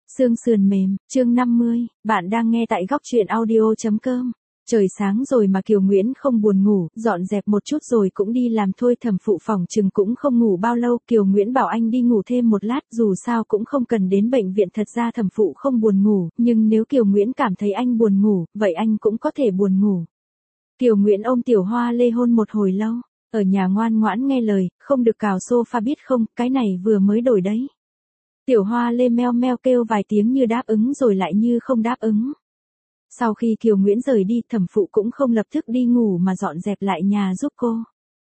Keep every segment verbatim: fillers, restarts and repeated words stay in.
Xương sườn mềm, chương năm mươi, bạn đang nghe tại góc truyện audio.com. Trời sáng rồi mà Kiều Nguyễn không buồn ngủ, dọn dẹp một chút rồi cũng đi làm thôi. Thẩm Phụ phòng chừng cũng không ngủ bao lâu. Kiều Nguyễn bảo anh đi ngủ thêm một lát, dù sao cũng không cần đến bệnh viện. Thật ra Thẩm Phụ không buồn ngủ, nhưng nếu Kiều Nguyễn cảm thấy anh buồn ngủ, vậy anh cũng có thể buồn ngủ. Kiều Nguyễn ôm Tiểu Hoa Lê hôn một hồi lâu, ở nhà ngoan ngoãn nghe lời, không được cào sofa biết không, cái này vừa mới đổi đấy. Tiểu Hoa Lê meo meo kêu vài tiếng như đáp ứng rồi lại như không đáp ứng. Sau khi Kiều Nguyễn rời đi, Thẩm Phụ cũng không lập tức đi ngủ mà dọn dẹp lại nhà giúp cô.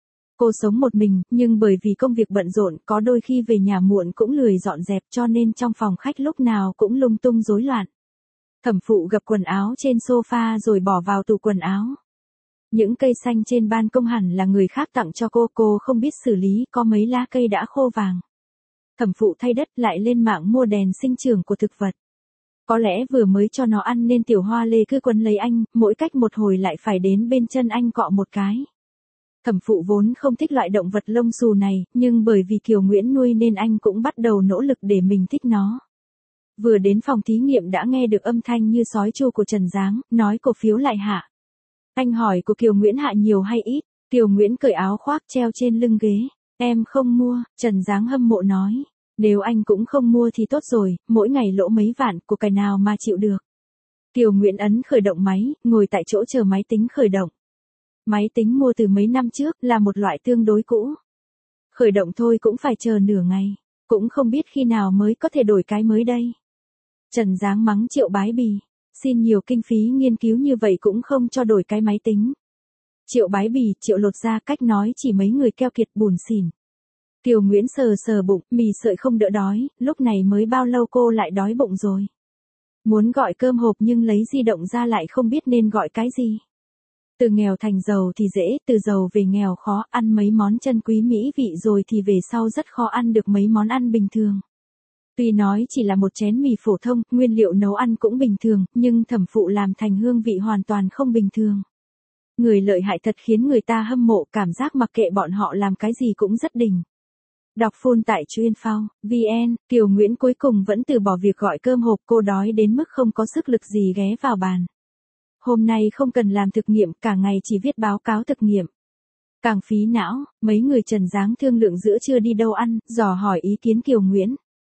Cô sống một mình, nhưng bởi vì công việc bận rộn, có đôi khi về nhà muộn cũng lười dọn dẹp, cho nên trong phòng khách lúc nào cũng lung tung rối loạn. Thẩm Phụ gập quần áo trên sofa rồi bỏ vào tủ quần áo. Những cây xanh trên ban công hẳn là người khác tặng cho cô, cô không biết xử lý, có mấy lá cây đã khô vàng. Thẩm Phụ thay đất lại lên mạng mua đèn sinh trưởng của thực vật. Có lẽ vừa mới cho nó ăn nên Tiểu Hoa Lê cứ quấn lấy anh, mỗi cách một hồi lại phải đến bên chân anh cọ một cái. Thẩm Phụ vốn không thích loại động vật lông xù này, nhưng bởi vì Kiều Nguyễn nuôi nên anh cũng bắt đầu nỗ lực để mình thích nó. Vừa đến phòng thí nghiệm đã nghe được âm thanh như sói chu của Trần Giáng, nói cổ phiếu lại hạ. Anh hỏi của Kiều Nguyễn hạ nhiều hay ít, Kiều Nguyễn cởi áo khoác treo trên lưng ghế. Em không mua, Trần Giáng hâm mộ nói. Nếu anh cũng không mua thì tốt rồi, mỗi ngày lỗ mấy vạn, của cái nào mà chịu được. Kiều Nguyễn ấn khởi động máy, ngồi tại chỗ chờ máy tính khởi động. Máy tính mua từ mấy năm trước, là một loại tương đối cũ. Khởi động thôi cũng phải chờ nửa ngày, cũng không biết khi nào mới có thể đổi cái mới đây. Trần Giáng mắng Triệu Bái Bì, xin nhiều kinh phí nghiên cứu như vậy cũng không cho đổi cái máy tính. Triệu Bái Bì, Triệu lột ra, cách nói chỉ mấy người keo kiệt bùn xỉn. Kiều Nguyễn sờ sờ bụng, mì sợi không đỡ đói, lúc này mới bao lâu cô lại đói bụng rồi. Muốn gọi cơm hộp nhưng lấy di động ra lại không biết nên gọi cái gì. Từ nghèo thành giàu thì dễ, từ giàu về nghèo khó, ăn mấy món chân quý mỹ vị rồi thì về sau rất khó ăn được mấy món ăn bình thường. Tuy nói chỉ là một chén mì phổ thông, nguyên liệu nấu ăn cũng bình thường, nhưng Thẩm Phụ làm thành hương vị hoàn toàn không bình thường. Người lợi hại thật khiến người ta hâm mộ, cảm giác mặc kệ bọn họ làm cái gì cũng rất đỉnh. Đọc full tại chuyên phao, vn, Kiều Nguyễn cuối cùng vẫn từ bỏ việc gọi cơm hộp, cô đói đến mức không có sức lực gì ghé vào bàn. Hôm nay không cần làm thực nghiệm, cả ngày chỉ viết báo cáo thực nghiệm. Càng phí não, mấy người Trần Giáng thương lượng giữa trưa đi đâu ăn, dò hỏi ý kiến Kiều Nguyễn.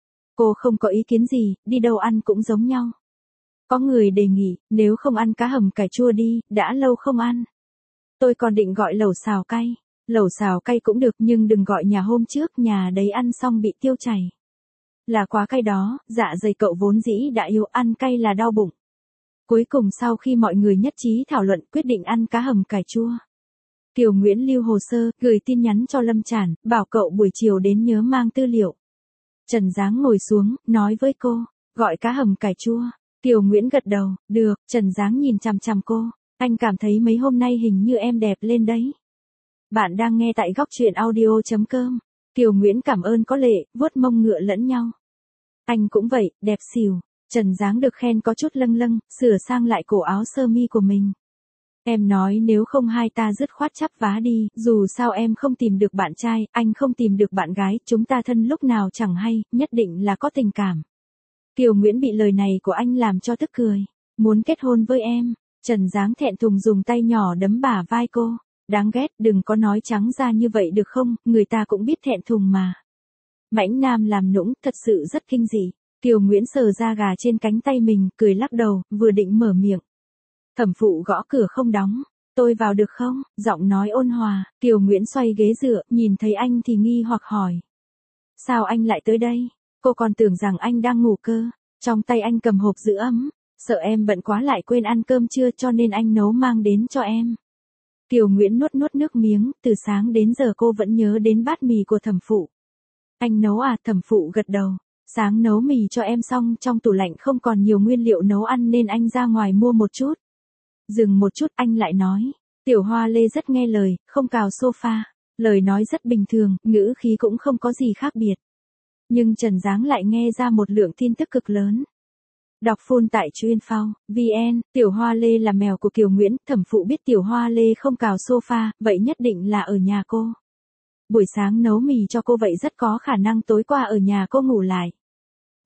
Cô không có ý kiến gì, đi đâu ăn cũng giống nhau. Có người đề nghị, nếu không ăn cá hầm cải chua đi, đã lâu không ăn. Tôi còn định gọi lẩu xào cay. Lẩu xào cay cũng được nhưng đừng gọi nhà hôm trước, nhà đấy ăn xong bị tiêu chảy. Là quá cay đó, dạ dày cậu vốn dĩ đã yếu, ăn cay là đau bụng. Cuối cùng sau khi mọi người nhất trí thảo luận quyết định ăn cá hầm cải chua. Kiều Nguyễn lưu hồ sơ, gửi tin nhắn cho Lâm Trản, bảo cậu buổi chiều đến nhớ mang tư liệu. Trần Giáng ngồi xuống, nói với cô, gọi cá hầm cải chua. Kiều Nguyễn gật đầu, được. Trần Giáng nhìn chằm chằm cô, anh cảm thấy mấy hôm nay hình như em đẹp lên đấy. Bạn đang nghe tại góc truyện audio.com. Kiều Nguyễn cảm ơn có lệ, vuốt mông ngựa lẫn nhau. Anh cũng vậy, đẹp xìu. Trần Giáng được khen có chút lâng lâng, sửa sang lại cổ áo sơ mi của mình. Em nói nếu không hai ta dứt khoát chắp vá đi, dù sao em không tìm được bạn trai, anh không tìm được bạn gái, chúng ta thân lúc nào chẳng hay, nhất định là có tình cảm. Kiều Nguyễn bị lời này của anh làm cho tức cười. Muốn kết hôn với em. Trần Giáng thẹn thùng dùng tay nhỏ đấm bả vai cô. Đáng ghét, đừng có nói trắng ra như vậy được không, người ta cũng biết thẹn thùng mà. Mãnh nam làm nũng, thật sự rất kinh dị. Kiều Nguyễn sờ da gà trên cánh tay mình, cười lắc đầu, vừa định mở miệng. Thẩm Phụ gõ cửa không đóng. Tôi vào được không? Giọng nói ôn hòa. Kiều Nguyễn xoay ghế dựa, nhìn thấy anh thì nghi hoặc hỏi. Sao anh lại tới đây? Cô còn tưởng rằng anh đang ngủ cơ. Trong tay anh cầm hộp giữ ấm. Sợ em bận quá lại quên ăn cơm trưa cho nên anh nấu mang đến cho em. Kiều Nguyễn nuốt nuốt nước miếng, từ sáng đến giờ cô vẫn nhớ đến bát mì của Thẩm Phụ. Anh nấu à? Thẩm Phụ gật đầu. Sáng nấu mì cho em xong, trong tủ lạnh không còn nhiều nguyên liệu nấu ăn nên anh ra ngoài mua một chút. Dừng một chút anh lại nói. Tiểu Hoa Lê rất nghe lời, không cào sofa. Lời nói rất bình thường, ngữ khí cũng không có gì khác biệt. Nhưng Trần Giáng lại nghe ra một lượng tin tức cực lớn. Đọc full tại chuyên phao, vn, Tiểu Hoa Lê là mèo của Kiều Nguyễn, Thẩm Phụ biết Tiểu Hoa Lê không cào sofa, vậy nhất định là ở nhà cô. Buổi sáng nấu mì cho cô vậy rất có khả năng tối qua ở nhà cô ngủ lại.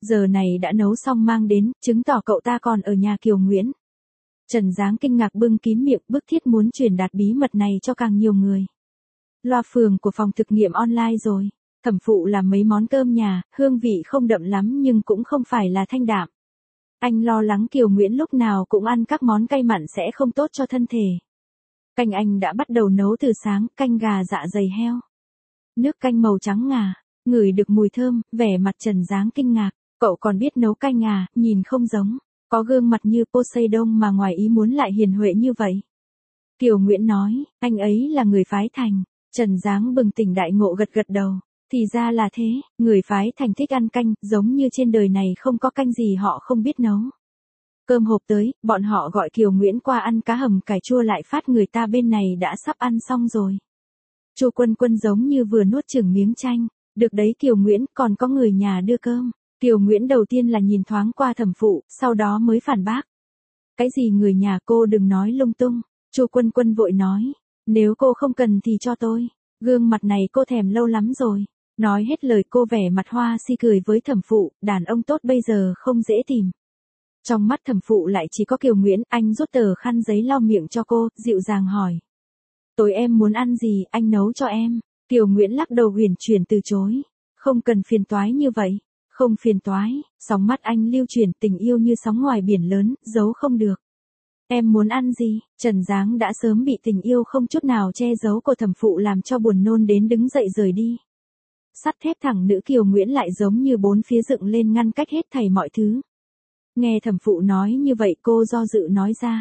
Giờ này đã nấu xong mang đến, chứng tỏ cậu ta còn ở nhà Kiều Nguyễn. Trần Giáng kinh ngạc bưng kín miệng, bức thiết muốn truyền đạt bí mật này cho càng nhiều người. Loa phường của phòng thực nghiệm online rồi. Thẩm phụ làm mấy món cơm nhà, hương vị không đậm lắm nhưng cũng không phải là thanh đạm. Anh lo lắng Kiều Nguyễn lúc nào cũng ăn các món cay mặn sẽ không tốt cho thân thể. Canh anh đã bắt đầu nấu từ sáng, canh gà dạ dày heo. Nước canh màu trắng ngà, ngửi được mùi thơm, vẻ mặt Trần Giáng kinh ngạc. Cậu còn biết nấu canh à, nhìn không giống. Có gương mặt như Poseidon mà ngoài ý muốn lại hiền huệ như vậy. Kiều Nguyễn nói, anh ấy là người phái Thành. Trần Giáng bừng tỉnh đại ngộ gật gật đầu. Thì ra là thế, người phái Thành thích ăn canh, giống như trên đời này không có canh gì họ không biết nấu. Cơm hộp tới, bọn họ gọi Kiều Nguyễn qua ăn cá hầm cải chua lại phát người ta bên này đã sắp ăn xong rồi. Chu Quân Quân giống như vừa nuốt chửng miếng chanh. Được đấy Kiều Nguyễn, còn có người nhà đưa cơm. Kiều Nguyễn đầu tiên là nhìn thoáng qua thẩm phụ, sau đó mới phản bác. Cái gì người nhà cô đừng nói lung tung. Chu Quân Quân vội nói. Nếu cô không cần thì cho tôi. Gương mặt này cô thèm lâu lắm rồi. Nói hết lời cô vẻ mặt hoa si cười với thẩm phụ, đàn ông tốt bây giờ không dễ tìm. Trong mắt thẩm phụ lại chỉ có Kiều Nguyễn, anh rút tờ khăn giấy lau miệng cho cô, dịu dàng hỏi. Tối em muốn ăn gì, anh nấu cho em. Kiều Nguyễn lắc đầu huyền chuyển từ chối. Không cần phiền toái như vậy. Không phiền toái, sóng mắt anh lưu chuyển tình yêu như sóng ngoài biển lớn, giấu không được. Em muốn ăn gì? Trần Giáng đã sớm bị tình yêu không chút nào che giấu của thẩm phụ làm cho buồn nôn đến đứng dậy rời đi. Sắt thép thẳng nữ Kiều Nguyễn lại giống như bốn phía dựng lên ngăn cách hết thảy mọi thứ. Nghe thẩm phụ nói như vậy cô do dự nói ra.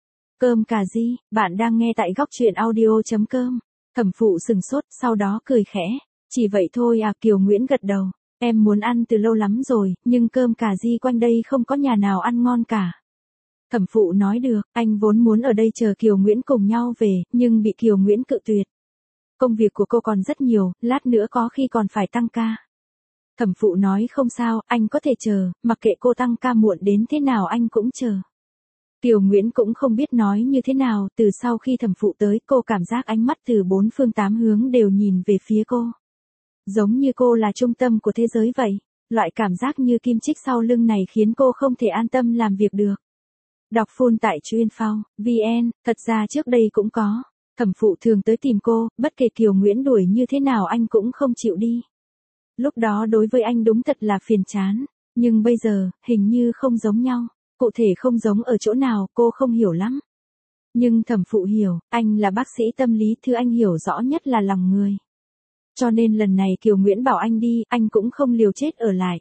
Cơm cà ri, bạn đang nghe tại góc truyện audio chấm com. Thẩm phụ sừng sốt, sau đó cười khẽ. Chỉ vậy thôi à, Kiều Nguyễn gật đầu. Em muốn ăn từ lâu lắm rồi, nhưng cơm cà ri quanh đây không có nhà nào ăn ngon cả. Thẩm phụ nói được, anh vốn muốn ở đây chờ Kiều Nguyễn cùng nhau về, nhưng bị Kiều Nguyễn cự tuyệt. Công việc của cô còn rất nhiều, lát nữa có khi còn phải tăng ca. Thẩm phụ nói không sao, anh có thể chờ, mặc kệ cô tăng ca muộn đến thế nào anh cũng chờ. Kiều Nguyễn cũng không biết nói như thế nào, từ sau khi thẩm phụ tới cô cảm giác ánh mắt từ bốn phương tám hướng đều nhìn về phía cô. Giống như cô là trung tâm của thế giới vậy, loại cảm giác như kim chích sau lưng này khiến cô không thể an tâm làm việc được. Đọc full tại chuyên phao, vn, thật ra trước đây cũng có. Thẩm phụ thường tới tìm cô, bất kể Kiều Nguyễn đuổi như thế nào anh cũng không chịu đi. Lúc đó đối với anh đúng thật là phiền chán, nhưng bây giờ, hình như không giống nhau, cụ thể không giống ở chỗ nào cô không hiểu lắm. Nhưng thẩm phụ hiểu, anh là bác sĩ tâm lý, thứ anh hiểu rõ nhất là lòng người. Cho nên lần này Kiều Nguyễn bảo anh đi, anh cũng không liều chết ở lại.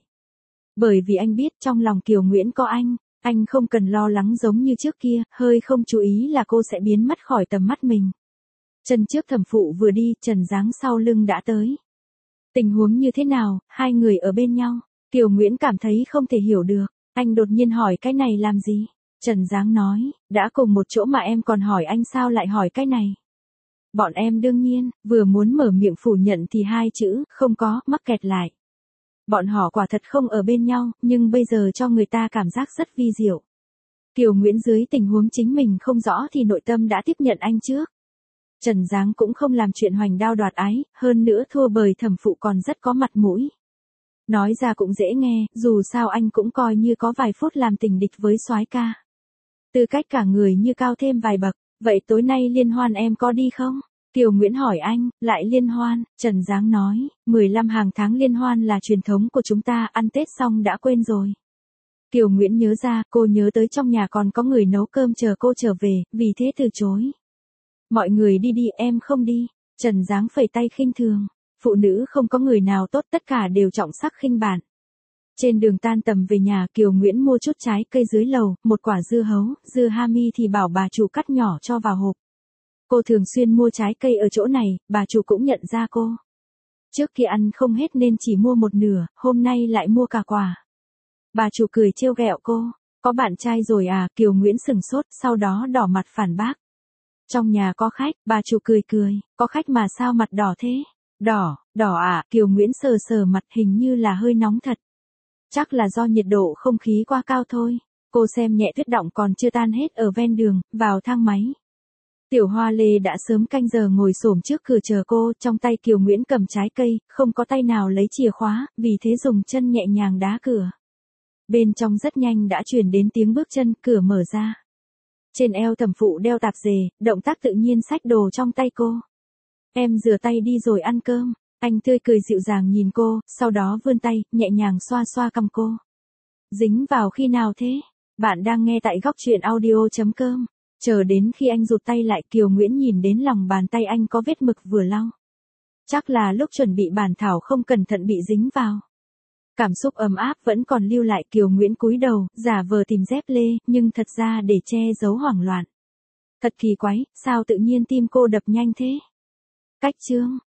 Bởi vì anh biết trong lòng Kiều Nguyễn có anh, anh không cần lo lắng giống như trước kia, hơi không chú ý là cô sẽ biến mất khỏi tầm mắt mình. Chân trước thẩm phụ vừa đi, Trần Giáng sau lưng đã tới. Tình huống như thế nào, hai người ở bên nhau, Kiều Nguyễn cảm thấy không thể hiểu được, anh đột nhiên hỏi cái này làm gì? Trần Giáng nói, đã cùng một chỗ mà em còn hỏi anh sao lại hỏi cái này? Bọn em đương nhiên, vừa muốn mở miệng phủ nhận thì hai chữ, không có, mắc kẹt lại. Bọn họ quả thật không ở bên nhau, nhưng bây giờ cho người ta cảm giác rất vi diệu. Kiều Nguyễn dưới tình huống chính mình không rõ thì nội tâm đã tiếp nhận anh trước. Trần Giáng cũng không làm chuyện hoành đao đoạt ái, hơn nữa thua bởi thẩm phụ còn rất có mặt mũi. Nói ra cũng dễ nghe, dù sao anh cũng coi như có vài phút làm tình địch với soái ca. Tư cách cả người như cao thêm vài bậc, vậy tối nay liên hoan em có đi không? Kiều Nguyễn hỏi anh, lại liên hoan, Trần Giáng nói, mười lăm hàng tháng liên hoan là truyền thống của chúng ta, ăn Tết xong đã quên rồi. Kiều Nguyễn nhớ ra, cô nhớ tới trong nhà còn có người nấu cơm chờ cô trở về, vì thế từ chối. Mọi người đi đi, em không đi. Trần Giáng phẩy tay khinh thường. Phụ nữ không có người nào tốt, tất cả đều trọng sắc khinh bạn. Trên đường tan tầm về nhà, Kiều Nguyễn mua chút trái cây dưới lầu, một quả dưa hấu, dưa hami thì bảo bà chủ cắt nhỏ cho vào hộp. Cô thường xuyên mua trái cây ở chỗ này, bà chủ cũng nhận ra cô. Trước kia ăn không hết nên chỉ mua một nửa, hôm nay lại mua cả quả. Bà chủ cười trêu ghẹo cô, có bạn trai rồi à? Kiều Nguyễn sừng sốt, sau đó đỏ mặt phản bác. Trong nhà có khách, bà chủ cười cười, có khách mà sao mặt đỏ thế? Đỏ, đỏ à? Kiều Nguyễn sờ sờ mặt, hình như là hơi nóng thật. Chắc là do nhiệt độ không khí quá cao thôi. Cô xem nhẹ tuyết động còn chưa tan hết ở ven đường, vào thang máy. Tiểu Hoa Lê đã sớm canh giờ ngồi xổm trước cửa chờ cô, trong tay Kiều Nguyễn cầm trái cây, không có tay nào lấy chìa khóa, vì thế dùng chân nhẹ nhàng đá cửa. Bên trong rất nhanh đã truyền đến tiếng bước chân, cửa mở ra. Trên eo thẩm phụ đeo tạp dề, động tác tự nhiên xách đồ trong tay cô. Em rửa tay đi rồi ăn cơm. Anh tươi cười dịu dàng nhìn cô, sau đó vươn tay, nhẹ nhàng xoa xoa cằm cô. Dính vào khi nào thế? Bạn đang nghe tại góc truyện audio chấm com. Chờ đến khi anh rụt tay lại, Kiều Nguyễn nhìn đến lòng bàn tay anh có vết mực vừa lau. Chắc là lúc chuẩn bị bản thảo không cẩn thận bị dính vào. Cảm xúc ấm áp vẫn còn lưu lại, Kiều Nguyễn cúi đầu, giả vờ tìm dép lê, nhưng thật ra để che giấu hoảng loạn. Thật kỳ quái, sao tự nhiên tim cô đập nhanh thế? Cách chương